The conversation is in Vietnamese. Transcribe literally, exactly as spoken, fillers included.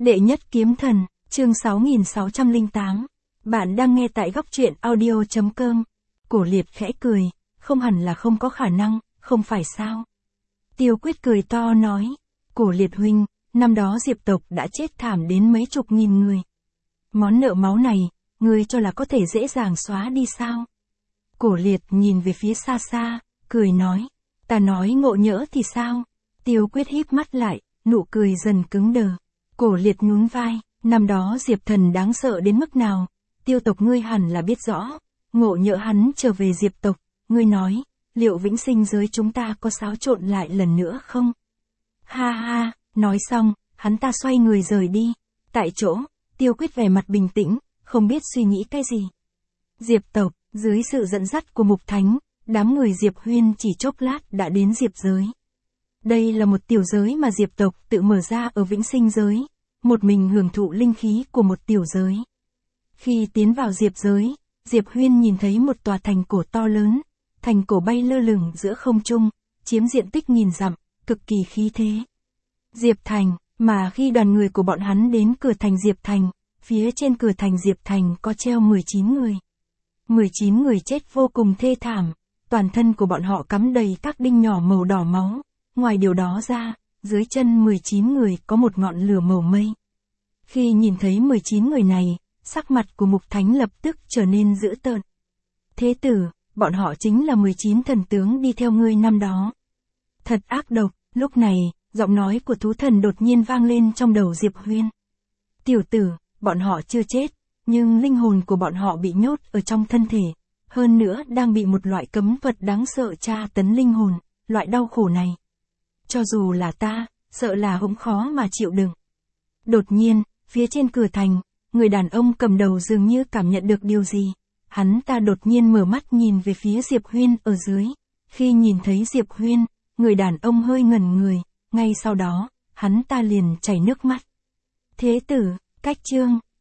Đệ nhất kiếm thần, chương sáu nghìn sáu trăm lẻ tám. Bạn đang nghe tại góc truyện audio chấm com. Cổ Liệt khẽ cười, không hẳn là không có khả năng, không phải sao? Tiêu Quyết cười to nói, Cổ Liệt huynh, năm đó Diệp tộc đã chết thảm đến mấy chục nghìn người. Món nợ máu này, ngươi cho là có thể dễ dàng xóa đi sao? Cổ Liệt nhìn về phía xa xa, cười nói, ta nói ngộ nhỡ thì sao? Tiêu Quyết híp mắt lại, nụ cười dần cứng đờ. Cổ Liệt nhún vai, năm đó Diệp thần đáng sợ đến mức nào, Tiêu tộc ngươi hẳn là biết rõ. Ngộ nhỡ hắn trở về Diệp tộc, ngươi nói, liệu vĩnh sinh giới chúng ta có xáo trộn lại lần nữa không? Ha ha, nói xong, hắn ta xoay người rời đi. Tại chỗ, Tiêu Quyết vẻ mặt bình tĩnh, không biết suy nghĩ cái gì. Diệp tộc, dưới sự dẫn dắt của Mục Thánh, đám người Diệp Huyên chỉ chốc lát đã đến Diệp giới. Đây là một tiểu giới mà Diệp tộc tự mở ra ở vĩnh sinh giới, một mình hưởng thụ linh khí của một tiểu giới. Khi tiến vào Diệp giới, Diệp Huyên nhìn thấy một tòa thành cổ to lớn, thành cổ bay lơ lửng giữa không trung, chiếm diện tích nghìn dặm, cực kỳ khí thế. Diệp Thành, mà khi đoàn người của bọn hắn đến cửa thành Diệp Thành, phía trên cửa thành Diệp Thành có treo mười chín người. mười chín người chết vô cùng thê thảm, toàn thân của bọn họ cắm đầy các đinh nhỏ màu đỏ máu, ngoài điều đó ra, dưới chân mười chín người có một ngọn lửa màu mây. Khi nhìn thấy mười chín người này, sắc mặt của Mục Thánh lập tức trở nên dữ tợn. Thế tử, bọn họ chính là mười chín thần tướng đi theo ngươi năm đó. Thật ác độc, lúc này, giọng nói của thú thần đột nhiên vang lên trong đầu Diệp Huyên. Tiểu tử, bọn họ chưa chết, nhưng linh hồn của bọn họ bị nhốt ở trong thân thể, hơn nữa đang bị một loại cấm vật đáng sợ tra tấn linh hồn, loại đau khổ này. Cho dù là ta, sợ là cũng khó mà chịu đựng. Đột nhiên, phía trên cửa thành, người đàn ông cầm đầu dường như cảm nhận được điều gì. Hắn ta đột nhiên mở mắt nhìn về phía Diệp Huyên ở dưới. Khi nhìn thấy Diệp Huyên, người đàn ông hơi ngẩn người, ngay sau đó, hắn ta liền chảy nước mắt. Thế tử, cách chương,